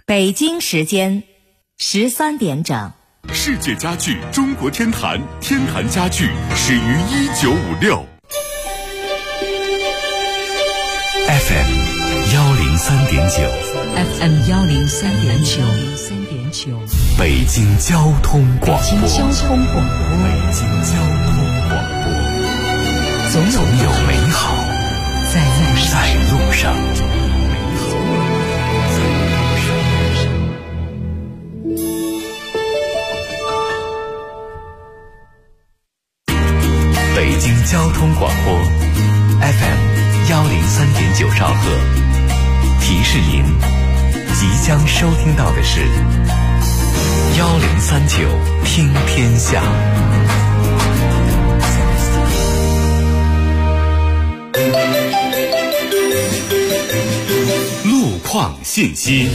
北京时间13点整。 世界家具中国天坛，天坛家具始于1956。FM 103.9 FM 103.9， 北京交通广播。 北京交通广播，总有美好在路上。 北京交通广播 FM 103.9兆赫，提示您即将收听到的是1039听天下。路况信息。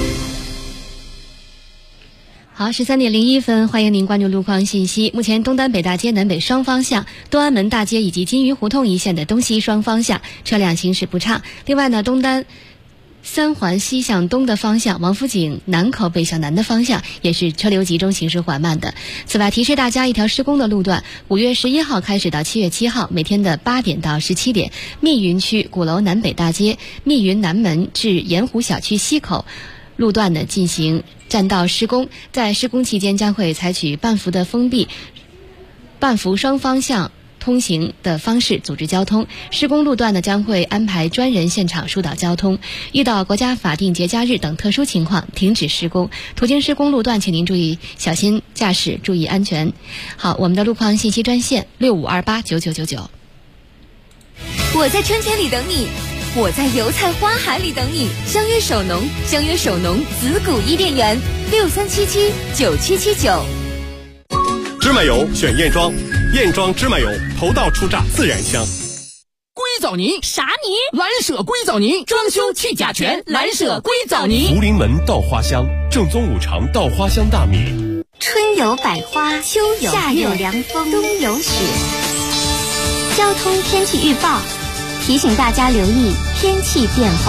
好，13点01分，欢迎您关注路况信息。目前东单北大街南北双方向、东安门大街以及金鱼胡同一线的东西双方向车辆行驶不畅。另外呢，东单三环西向东的方向，王府井南口北向南的方向也是车流集中，行驶缓慢的。此外，提示大家一条施工的路段，5月11号开始到7月7号，每天的8点到17点，密云区鼓楼南北大街密云南门至盐湖小区西口路段呢进行占道施工，在施工期间将会采取半幅的封闭、半幅双方向通行的方式组织交通。施工路段呢将会安排专人现场疏导交通，遇到国家法定节假日等特殊情况停止施工。途经施工路段，请您注意小心驾驶，注意安全。好，我们的路况信息专线65289999。 我在春天里等你，我在油菜花海里等你。相约首农，相约首农紫谷伊甸园，63779779。 芝麻油选燕庄，燕庄芝麻油头道出榨，自然香。 硅藻泥啥泥？ 蓝舍硅藻泥，装修去甲醛，蓝舍硅藻泥。 福临门稻花香，正宗五常稻花香大米。 春有百花，秋有夏有凉风，冬有雪。交通天气预报提醒大家留意天气变化。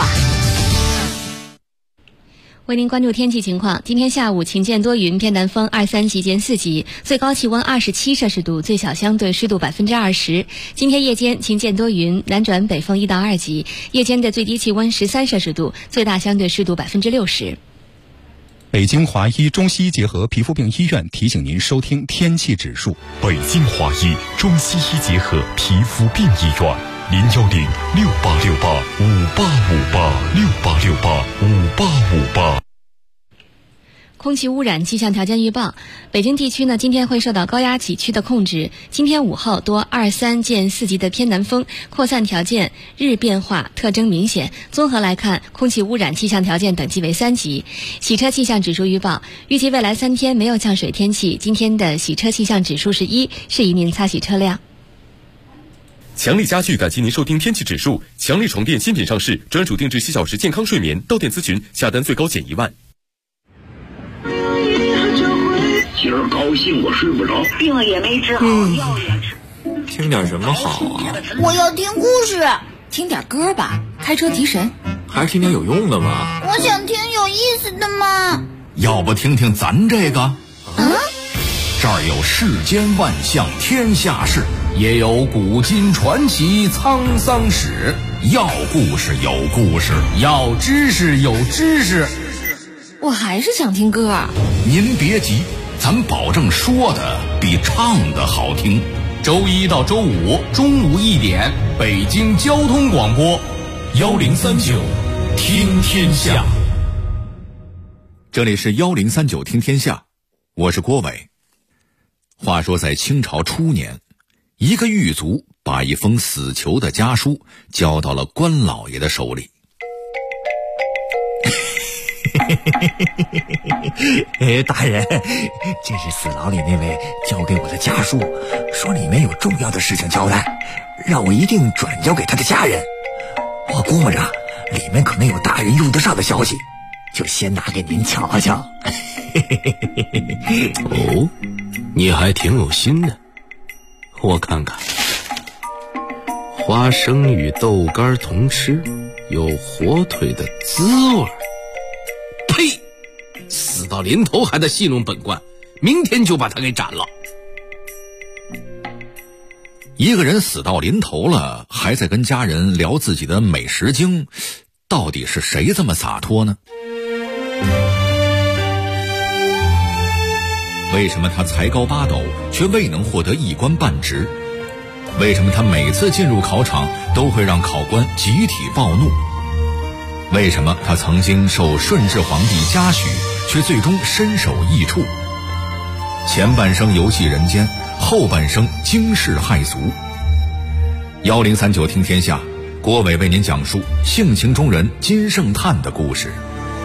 为您关注天气情况，今天下午晴间多云，偏南风23级见4级，最高气温27摄氏度，最小相对湿度20%。今天夜间晴间多云，南转北风1到2级，夜间的最低气温13摄氏度，最大相对湿度60%。 北京华医中西医结合皮肤病医院提醒您收听天气指数。 北京华医中西医结合皮肤病医院，0106868585858，68685858。 空气污染气象条件预报，北京地区呢今天会受到高压脊区的控制，今天午后多2、3见4级的偏南风，扩散条件日变化特征明显。综合来看，空气污染气象条件等级为3级。洗车气象指数预报，预计未来3天没有降水天气，今天的洗车气象指数是1，适宜您擦洗车辆。 强力家具感谢您收听天气指数。强力床垫新品上市，专属定制7小时健康睡眠，到店咨询，下单最高减1万。 今儿高兴我睡不着， 病了也没治好，药也吃。 听点什么好啊？ 我要听故事。 听点歌吧，开车提神。 还是听点有用的吧。 我想听有意思的嘛。 要不听听咱这个？这儿有世间万象天下事，也有古今传奇沧桑史。要故事有故事，要知识有知识。 我还是想听歌。 您别急，咱保证说的比唱的好听。周1到周5中午1点，北京交通广播1039听天下。这里是1039听天下，我是郭伟。话说在清朝初年，一个狱卒把一封死囚的家书交到了官老爷的手里。 大人，这是死牢里那位交给我的家书，说里面有重要的事情交代，让我一定转交给他的家人。我估摸着里面可能有大人用得上的消息，就先拿给您瞧瞧。 哦，你还挺有心的。我看看，花生与豆干同吃，有火腿的滋味。 呸！ 到临头还得戏弄本官，明天就把他给斩了。 一个人死到临头了，还在跟家人聊自己的美食经，到底是谁这么洒脱呢？为什么他才高八斗却未能获得一官半职？为什么他每次进入考场都会让考官集体暴怒？为什么他曾经受顺治皇帝嘉许，却最终身首异处？前半生游戏人间，后半生惊世骇俗。1039听天下，郭伟为您讲述性情中人金圣叹的故事。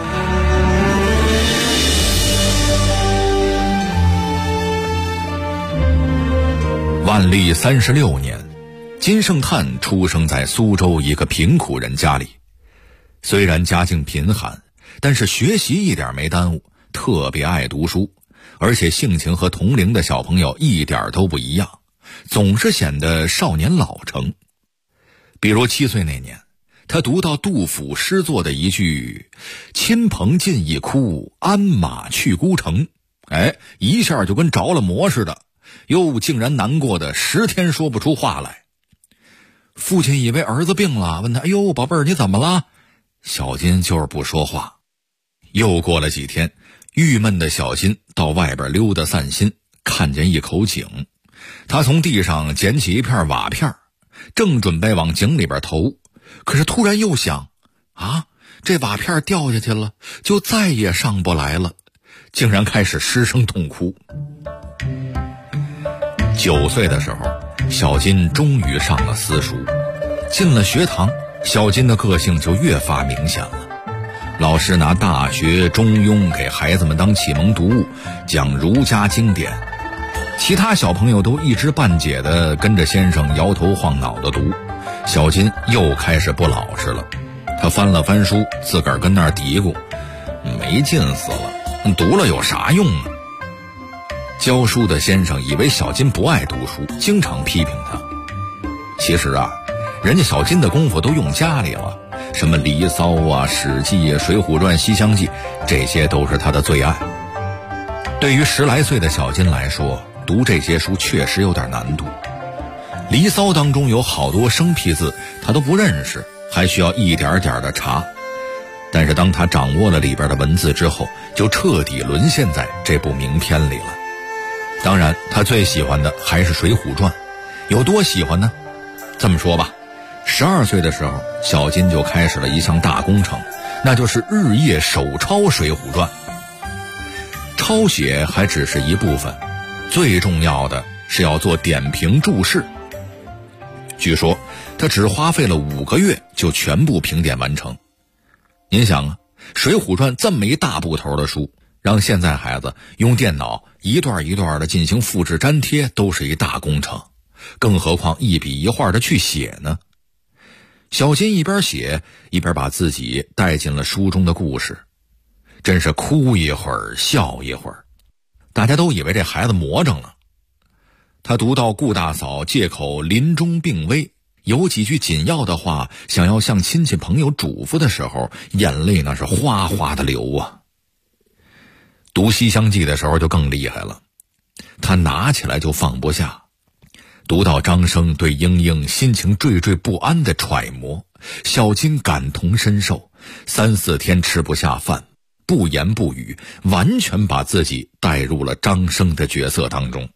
万历36年，金圣叹出生在苏州一个贫苦人家里。虽然家境贫寒，但是学习一点没耽误，特别爱读书，而且性情和同龄的小朋友一点都不一样，总是显得少年老成。比如7岁那年，他读到杜甫诗作的一句“亲朋尽已枯，鞍马去孤城”，一下就跟着了魔似的，又竟然难过的10天说不出话来。父亲以为儿子病了，问他：“哎呦，宝贝儿，你怎么了？”小金就是不说话。又过了几天，郁闷的小金到外边溜达散心，看见一口井，他从地上捡起一片瓦片，正准备往井里边投，可是突然又想，这瓦片掉下去了，就再也上不来了，竟然开始失声痛哭。9岁的时候，小金终于上了私塾，进了学堂，小金的个性就越发明显了。老师拿大学、中庸给孩子们当启蒙读物，讲儒家经典，其他小朋友都一知半解的跟着先生摇头晃脑的读，小金又开始不老实了。他翻了翻书，自个儿跟那儿嘀咕：“没劲死了，读了有啥用呢？”教书的先生以为小金不爱读书，经常批评他。其实人家小金的功夫都用家里了，什么《离骚》啊、《史记》啊、《水浒传》、《西厢记》，这些都是他的最爱。对于10来岁的小金来说，读这些书确实有点难度。《离骚》当中有好多生僻字他都不认识，还需要一点点的查。但是当他掌握了里边的文字之后，就彻底沦陷在这部名篇里了。当然他最喜欢的还是《水浒传》，有多喜欢呢？这么说吧，12岁的时候，小金就开始了一项大工程，那就是日夜手抄《水浒传》。抄写还只是一部分，最重要的是要做点评注释。据说他只花费了5个月就全部评点完成。您想《水浒传》这么一大部头的书，让现在孩子用电脑一段一段的进行复制粘贴都是一大工程，更何况一笔一画的去写呢？小金一边写一边把自己带进了书中的故事，真是哭一会儿笑一会儿，大家都以为这孩子魔怔了。他读到顾大嫂借口临终病危，有几句紧要的话想要向亲戚朋友嘱咐的时候，眼泪那是哗哗的流啊。读《西厢记》的时候就更厉害了，他拿起来就放不下。读到张生对莺莺心情惴惴不安的揣摩，小金感同身受，3、4天吃不下饭，不言不语，完全把自己带入了张生的角色当中。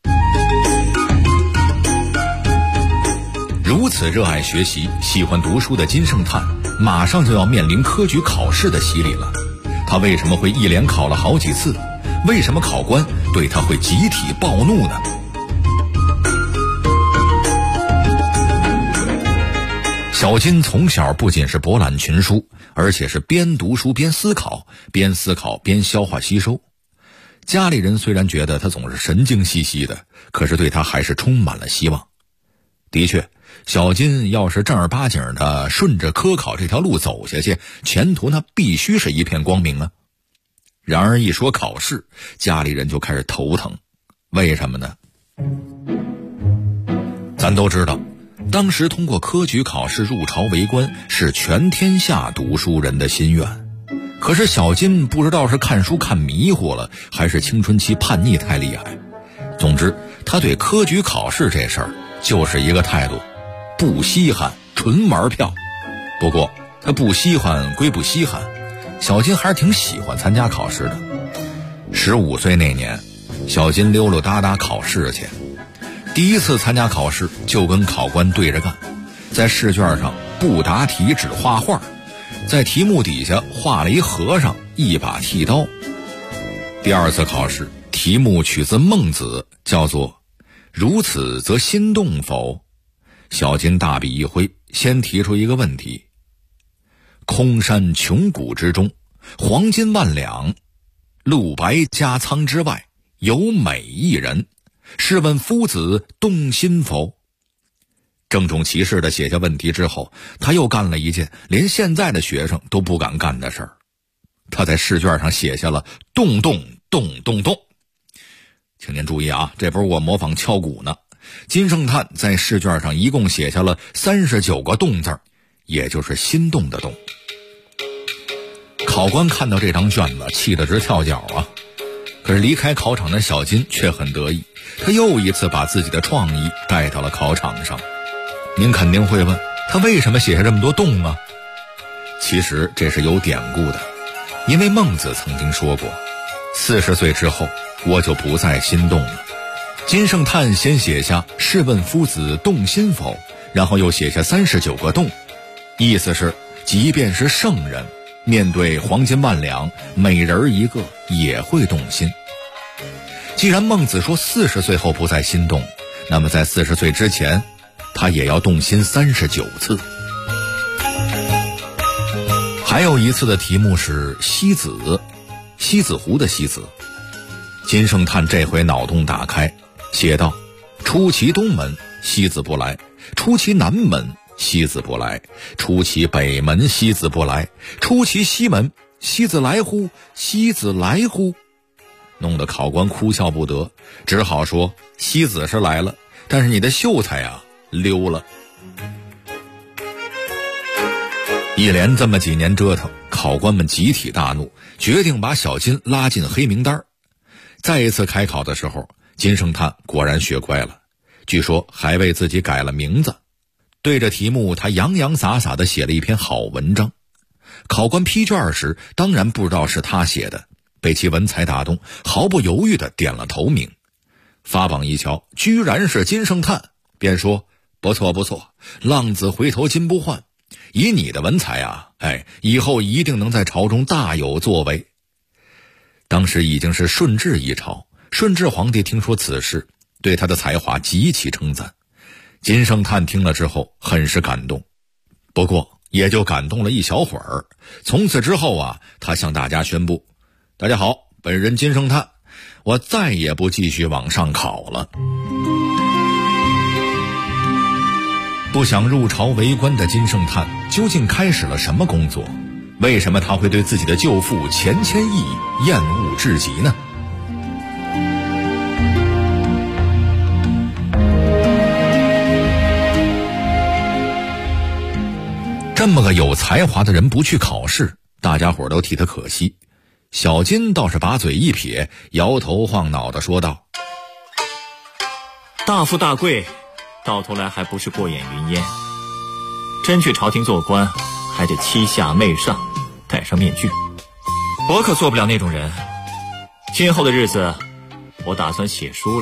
如此热爱学习、喜欢读书的金圣叹，马上就要面临科举考试的洗礼了。他为什么会一连考了好几次？为什么考官对他会集体暴怒呢？小金从小不仅是博览群书，而且是边读书边思考，边思考边消化吸收。家里人虽然觉得他总是神经兮兮的，可是对他还是充满了希望。的确，小金要是正儿八经的顺着科考这条路走下去，前途那必须是一片光明啊。然而一说考试，家里人就开始头疼。为什么呢？咱都知道，当时通过科举考试入朝为官是全天下读书人的心愿， 可是小金不知道是看书看迷糊了，还是青春期叛逆太厉害。总之，他对科举考试这事儿就是一个态度，不稀罕，纯玩票。不过他不稀罕归不稀罕，小金还是挺喜欢参加考试的。15岁那年，小金溜溜达达考试去，第一次参加考试就跟考官对着干，在试卷上不答题只画画，在题目底下画了一和尚一把剃刀。第二次考试，题目取自孟子，叫做如此则心动否？小金大笔一挥，先提出一个问题：空山穷谷之中，黄金万两，陆白家仓之外，有美一人，试问夫子动心否？郑重其事地写下问题之后，他又干了一件连现在的学生都不敢干的事儿。他在试卷上写下了动动动动动。请您注意啊，这不是我模仿敲鼓呢。金圣叹在试卷上一共写下了39个动字，也就是心动的动。考官看到这张卷子，气得直跳脚啊！可是离开考场的小金却很得意，他又一次把自己的创意带到了考场上。您肯定会问，他为什么写下这么多动啊？其实这是有典故的，因为孟子曾经说过，40岁之后我就不再心动了。金圣叹先写下试问夫子动心否，然后又写下39个动，意思是即便是圣人面对黄金万两，美人一个也会动心。既然孟子说40岁后不再心动，那么在40岁之前他也要动心39次。还有一次的题目是西子，西子湖的西子。金圣叹这回脑洞大开，写道：出其东门，西子不来；出其南门，西子不来；出其北门，西子不来；出其西门，西子来乎？西子来乎？弄得考官哭笑不得，只好说西子是来了，但是你的秀才啊溜了。一连这么几年折腾，考官们集体大怒，决定把小金拉进黑名单。再一次开考的时候，金圣叹果然学乖了，据说还为自己改了名字。对着题目，他洋洋洒洒地写了一篇好文章。考官批卷时，当然不知道是他写的，被其文采打动，毫不犹豫地点了头名。发榜一瞧，居然是金圣叹，便说：不错不错，浪子回头金不换，以你的文采啊，以后一定能在朝中大有作为。当时已经是顺治一朝，顺治皇帝听说此事，对他的才华极其称赞。金圣叹听了之后很是感动，不过也就感动了一小会儿。从此之后啊，他向大家宣布：大家好，本人金圣叹，我再也不继续往上考了。不想入朝为官的金圣叹究竟开始了什么工作？为什么他会对自己的舅父钱谦益厌恶至极呢？这么个有才华的人不去考试，大家伙都替他可惜。小金倒是把嘴一撇，摇头晃脑地说道： 大富大贵到头来还不是过眼云烟，真去朝廷做官还得欺下媚上，戴上面具，我可做不了那种人。今后的日子我打算写书了。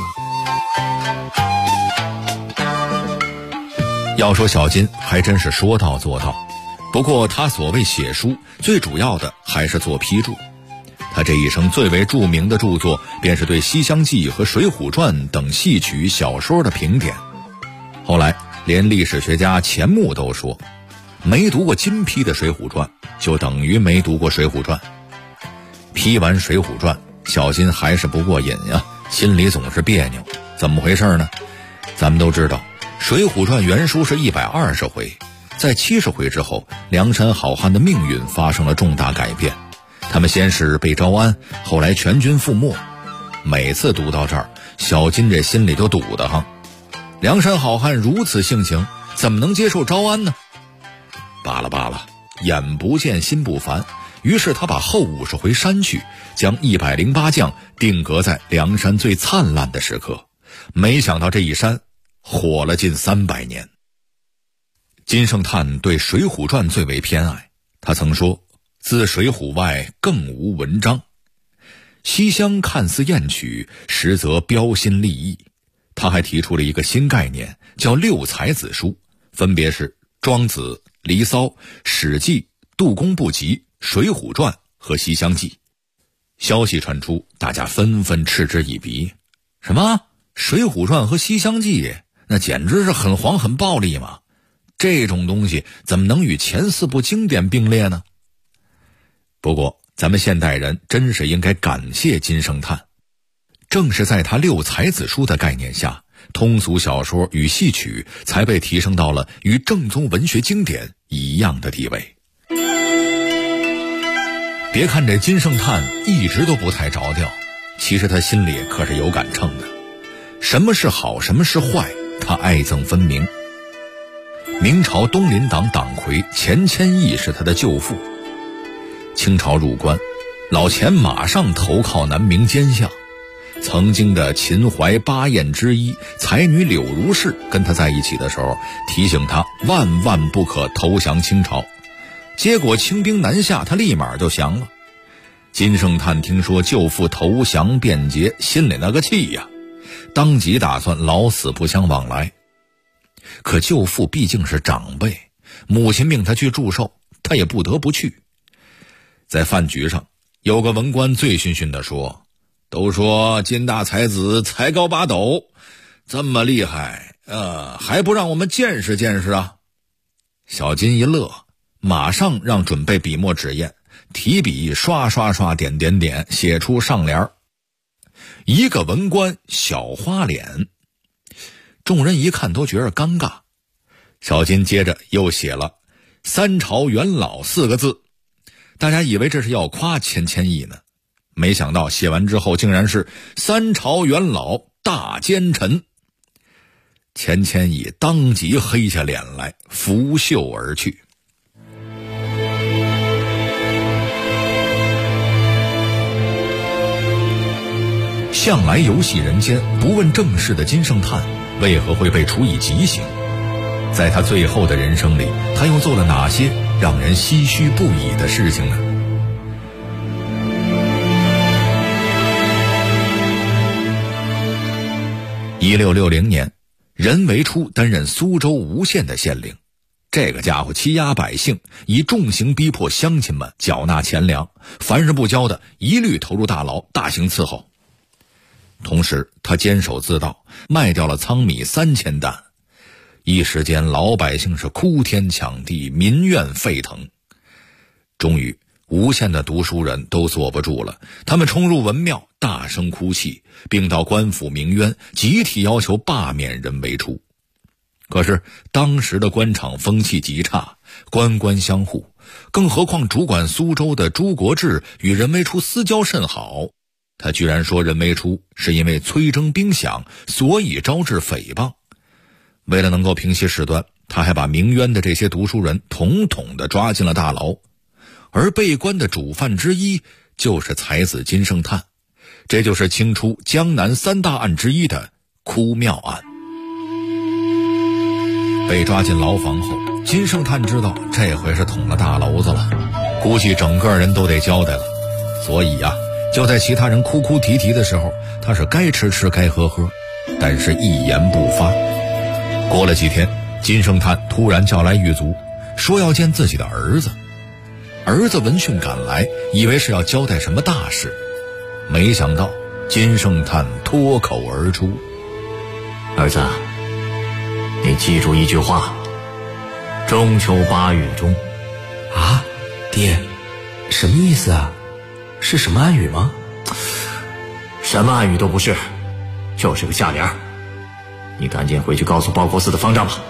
要说小金还真是说到做到，不过他所谓写书，最主要的还是做批注。他这一生最为著名的著作便是对《西厢记》和《水浒传》等戏曲小说的评点。后来连历史学家钱穆都说，没读过金批的《水浒传》就等于没读过《水浒传》。批完《水浒传》，小金还是不过瘾呀，心里总是别扭。怎么回事呢？咱们都知道，《水浒传》原书是120回，在70回之后，梁山好汉的命运发生了重大改变。他们先是被招安，后来全军覆没。每次读到这儿，小金这心里都堵得慌。梁山好汉如此性情，怎么能接受招安呢？罢了罢了，眼不见心不烦， 于是他把后50回删去，将108将定格在梁山最灿烂的时刻。没想到这一删火了近300年。金圣叹对《水浒传》最为偏爱，他曾说：“自水浒外更无文章。”西厢看似艳曲，实则标新立异。他还提出了一个新概念，叫六才子书，分别是庄子、离骚、史记、杜工部集、水浒传和西厢记。消息传出，大家纷纷嗤之以鼻。什么？水浒传和西厢记，那简直是很黄很暴力嘛！这种东西怎么能与前4部经典并列呢？不过咱们现代人真是应该感谢金圣叹，正是在他六才子书的概念下，通俗小说与戏曲才被提升到了与正宗文学经典一样的地位。别看这金圣叹一直都不太着调，其实他心里可是有杆秤的。什么是好，什么是坏，他爱憎分明。明朝东林党党魁钱谦益是他的舅父。清朝入关，老钱马上投靠南明奸相。曾经的秦淮8艳之一才女柳如是跟他在一起的时候，提醒他万万不可投降清朝。结果清兵南下，他立马就降了。金圣叹听说舅父投降变节，心里那个气呀，当即打算老死不相往来。可舅父毕竟是长辈，母亲命他去祝寿，他也不得不去。在饭局上，有个文官醉醺醺地说：“都说金大才子才高8斗，这么厉害，还不让我们见识见识啊！”小金一乐，马上让准备笔墨纸砚，提笔刷刷刷点点点，写出上联：一个文官小花脸。众人一看都觉得尴尬。小金接着又写了3朝元老4个字，大家以为这是要夸钱谦益呢，没想到写完之后竟然是3朝元老大奸臣。钱谦益当即黑下脸来，拂袖而去。向来游戏人间，不问政事的金圣叹为何会被处以极刑？在他最后的人生里，他又做了哪些让人唏嘘不已的事情呢？1660年，任维初担任苏州吴县的县令。这个家伙欺压百姓，以重刑逼迫乡亲们缴纳钱粮，凡是不交的一律投入大牢，大刑伺候。同时他坚守自盗，卖掉了仓米3000担。一时间老百姓是哭天抢地，民怨沸腾。终于吴县的读书人都坐不住了，他们冲入文庙，大声哭泣，并到官府鸣冤，集体要求罢免任维初。可是当时的官场风气极差，官官相护，更何况主管苏州的朱国治与任维初私交甚好，他居然说任维初是因为催征兵饷，所以招致诽谤。为了能够平息事端，他还把鸣冤的这些读书人统统地抓进了大牢。而被关的主犯之一就是才子金圣叹，这就是清初江南3大案之一的哭庙案。被抓进牢房后，金圣叹知道这回是捅了大娄子了，估计整个人都得交代了。所以就在其他人哭哭啼啼的时候，他是该吃吃该喝喝，但是一言不发。过了几天，金圣叹突然叫来狱卒，说要见自己的儿子。儿子闻讯赶来，以为是要交代什么大事，没想到金圣叹脱口而出：“ 儿子，你记住一句话，中秋8语中。” 啊，爹，什么意思啊？是什么暗语吗？ 什么暗语都不是，就是个下联。你赶紧回去告诉报国寺的方丈吧。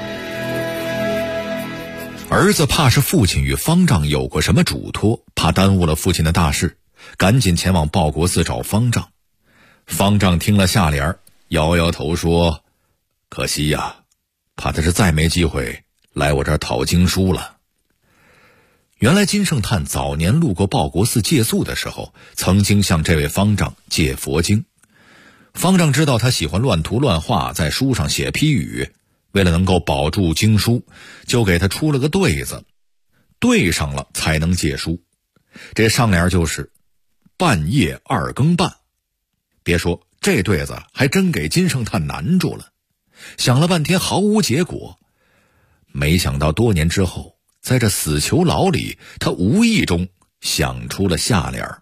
儿子怕是父亲与方丈有过什么嘱托，怕耽误了父亲的大事，赶紧前往报国寺找方丈。方丈听了下联，摇摇头说：“可惜呀，怕他是再没机会来我这儿讨经书了。” 原来金圣叹早年路过报国寺借宿的时候，曾经向这位方丈借佛经。方丈知道他喜欢乱涂乱画，在书上写批语，为了能够保住经书，就给他出了个对子，对上了才能借书。这上联就是半夜2更半。别说这对子还真给金圣叹难住了，想了半天毫无结果。没想到多年之后，在这死囚牢里，他无意中想出了下联。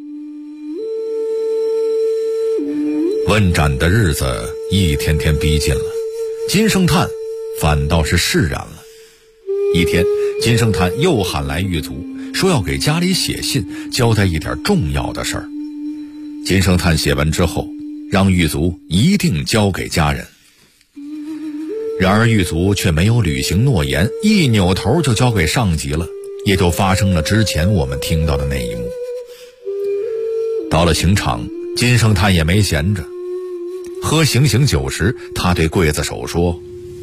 问斩的日子一天天逼近了，金圣叹反倒是释然了。一天，金圣叹又喊来狱卒，说要给家里写信，交代一点重要的事儿。金圣叹写完之后，让狱卒一定交给家人。然而狱卒却没有履行诺言，一扭头就交给上级了，也就发生了之前我们听到的那一幕。到了刑场，金圣叹也没闲着，喝行刑酒时，他对刽子手说：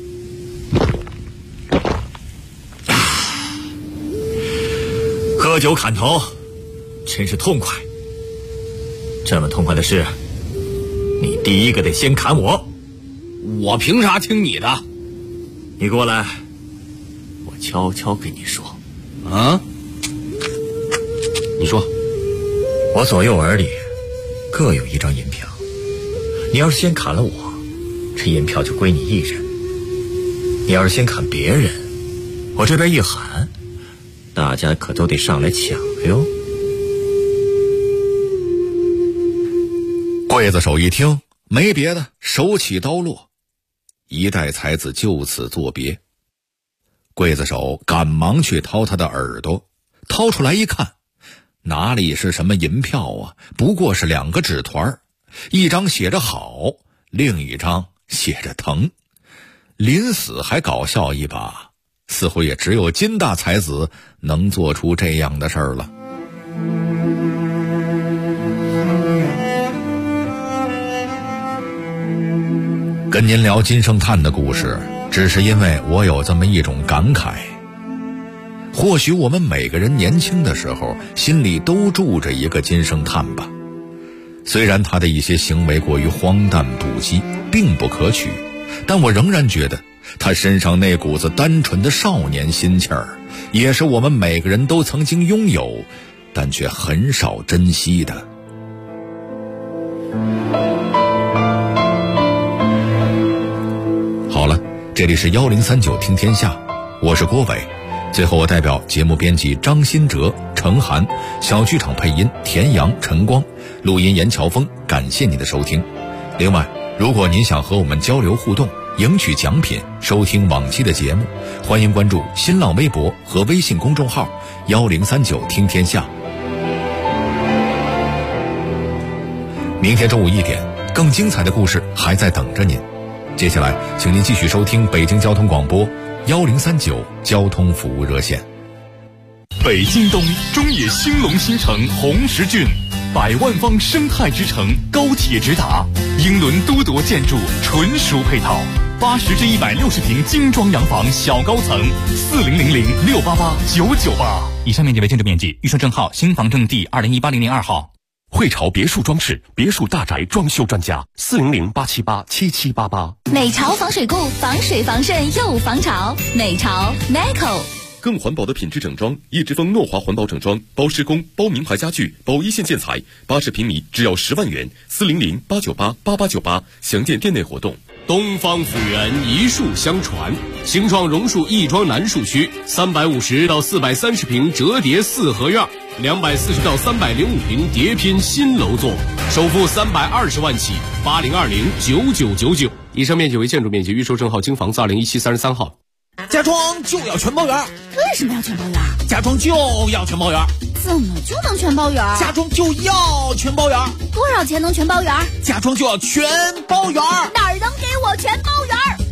喝酒砍头真是痛快，这么痛快的事，你第一个得先砍我。 我凭啥听你的？ 你过来，我悄悄跟你说。 啊？你说。 我左右耳里各有一张银票，你要是先砍了我，这银票就归你一人；你要是先砍别人，我这边一喊，大家可都得上来抢哟。 刽子手一听，没别的，手起刀落，一代才子就此作别。刽子手赶忙去掏他的耳朵，掏出来一看，哪里是什么银票啊，不过是2个纸团，一张写着好，另一张写着疼。临死还搞笑一把，似乎也只有金大才子能做出这样的事儿了。跟您聊金圣叹的故事，只是因为我有这么一种感慨。或许我们每个人年轻的时候，心里都住着一个金圣叹吧。虽然他的一些行为过于荒诞不羁，并不可取，但我仍然觉得他身上那股子单纯的少年心气儿，也是我们每个人都曾经拥有，但却很少珍惜的。好了，这里是1039听天下，我是郭伟。最后我代表节目编辑张新哲、程涵，小剧场配音田阳、陈光，录音严乔峰，感谢您的收听。另外，如果您想和我们交流互动，赢取奖品，收听往期的节目，欢迎关注新浪微博和微信公众号1039听天下。明天中午1点，更精彩的故事还在等着您。接下来请您继续收听北京交通广播1039交通服务热线。 北京东中野兴隆新城红石郡，100万方生态之城，高铁直达，英伦都铎建筑，纯属配套，80至160平精装洋房小高层，4000688998。 以上面积为建筑面积，预售证号新房证第20180002号。 汇潮别墅装饰，别墅大宅装修专家，400-878-7788。 美潮防水固，防水防渗又防潮。美潮 Meco。 更环保的品质整装，叶之峰诺华环保整装，包施工，包名牌家具，包一线建材，80平米只要10万元，400-898-8898。详见店内活动。 东方府源一树相传，新创榕树亦庄南树区350到430平折叠4合院，240到305平叠拼新楼座，首付320万起，80209999。以上面积为建筑面积，预售证号京房子201733号。 家装就要全包圆。 为什么要全包圆？ 家装就要全包圆。 怎么就能全包圆？ 家装就要全包圆。 多少钱能全包圆？ 家装就要全包圆。 哪儿能给我全包圆？ 打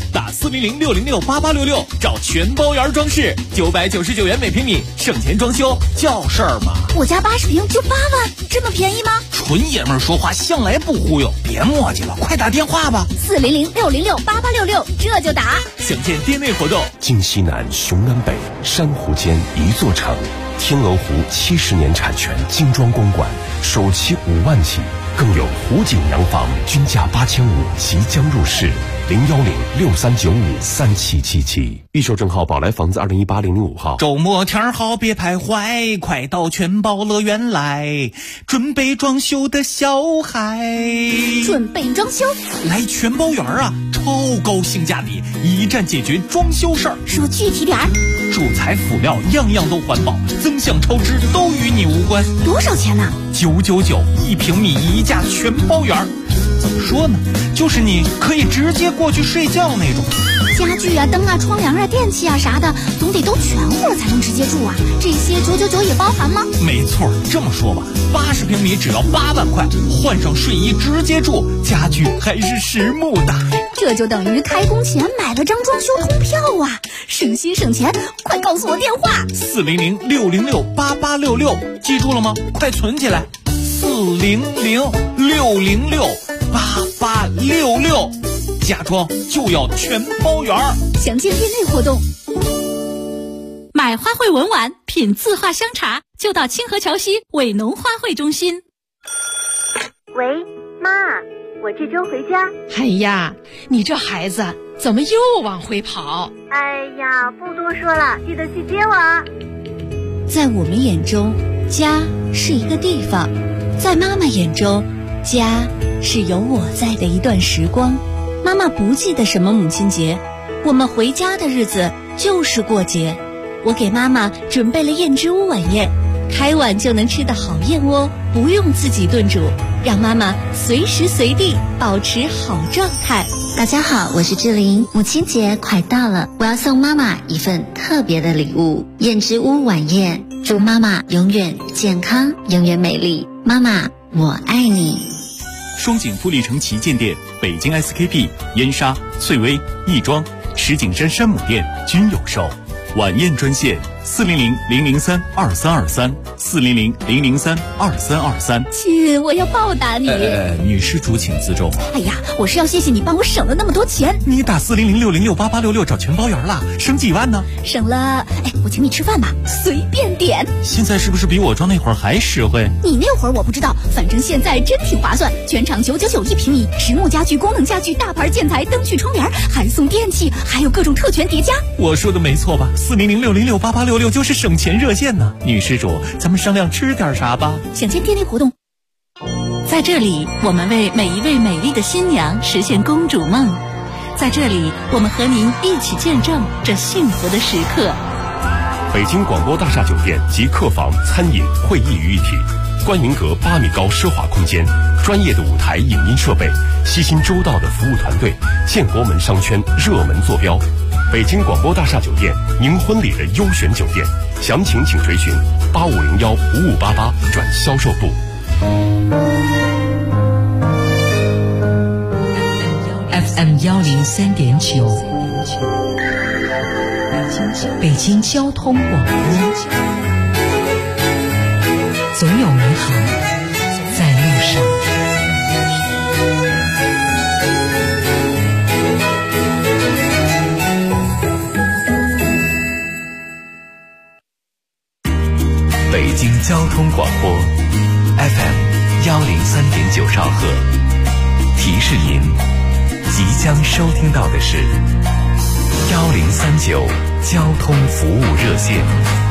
400-606-8866，找全包园装饰，999元每平米，省钱装修叫事儿嘛。 我家80平就8万，这么便宜吗？ 纯爷们儿说话向来不忽悠，别磨叽了，快打电话吧。 400-606-8866，这就打。 享建店内活动， 京西南雄安北珊瑚间一座城，天鹅湖70年产权精装公馆，首期5万起，更有湖景洋房均价8500即将入市。010-6395-3777，预售证号宝来房子2018-005号。 周末天好别徘徊，快到全包乐园来，准备装修的小孩。 准备装修？ 来全包园啊，超高性价比，一站解决装修事儿。 说具体点儿。 主材辅料样样都环保，增项超支都与你无关。 多少钱呢 ？999，1平米1价全包园。怎么说呢？就是你可以直接过去睡觉那种。 家具啊、灯啊、窗帘啊、电器啊啥的，总得都全乎才能直接住啊。这些999也包含吗？ 没错，这么说吧，80平米只要8万块，换上睡衣直接住，家具还是实木的。 这就等于开工前买了张装修通票啊，省心省钱！快告诉我电话 ：400-606-8866，记住了吗？快存起来，400-606-8866，家装就要全包圆。 详见店内活动。 买花卉文玩，品字画香茶，就到清河桥西伟农花卉中心。 喂，妈，我这周回家。 哎呀，你这孩子怎么又往回跑？ 哎呀，不多说了，记得去接我。 在我们眼中，家是一个地方；在妈妈眼中，家是有我在的一段时光。妈妈不记得什么母亲节，我们回家的日子就是过节。我给妈妈准备了燕之屋晚宴，开碗就能吃的好燕窝，不用自己炖煮，让妈妈随时随地保持好状态。 大家好，我是志玲。母亲节快到了，我要送妈妈一份特别的礼物——燕之屋晚宴，祝妈妈永远健康，永远美丽。妈妈，我爱你。 双井富力城旗舰店、北京 SKP、燕莎、翠微、亦庄、石景山山姆店均有售。晚宴专线400-003-2323，400-003-2323。 亲，我要报答你。 女施主请自重。 哎呀，我是要谢谢你帮我省了那么多钱。 你打400-606-8866找全包圆了，省几万呢？ 省了，我请你吃饭吧，随便点。 现在是不是比我装那会儿还实惠？ 你那会儿我不知道，反正现在真挺划算，全场999，1平米，实木家具、功能家具、大牌建材、灯具、窗帘，还送电器，还有各种特权叠加。 我说的没错吧？400-606-8866就是省钱热线呢。女施主，咱们商量吃点啥吧？ 享见店内活动。 在这里，我们为每一位美丽的新娘实现公主梦。在这里，我们和您一起见证这幸福的时刻。 北京广播大厦酒店及客房、餐饮、会议于一体，观云阁8米高奢华空间，专业的舞台影音设备，悉心周到的服务团队，建国门商圈热门坐标。北京广播大厦酒店，您婚礼的优选酒店，详情请垂询8501-5588转销售部。 FM 103.9，北京交通广播，总有美好在路上。 北京交通广播 FM 103.9兆赫，提示您即将收听到的是1039交通服务热线。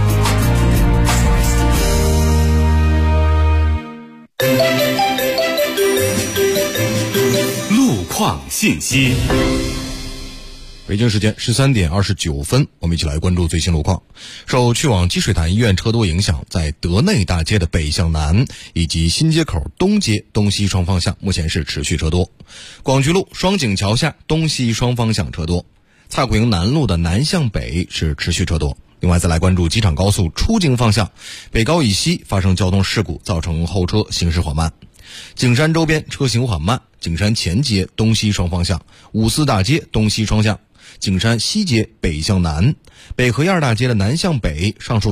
路况信息。 北京时间13点29分，我们一起来关注最新路况。受去往积水潭医院车多影响，在德内大街的北向南以及新街口东街东西双方向目前是持续车多。广渠路双井桥下东西双方向车多。蔡锺营南路的南向北是持续车多。另外再来关注机场高速出京方向，北高以西发生交通事故，造成后车行驶缓慢。景山周边车行缓慢，景山前街东西双方向，五四大街东西双向， 景山西街北向南，北河沿大街的南向北，上述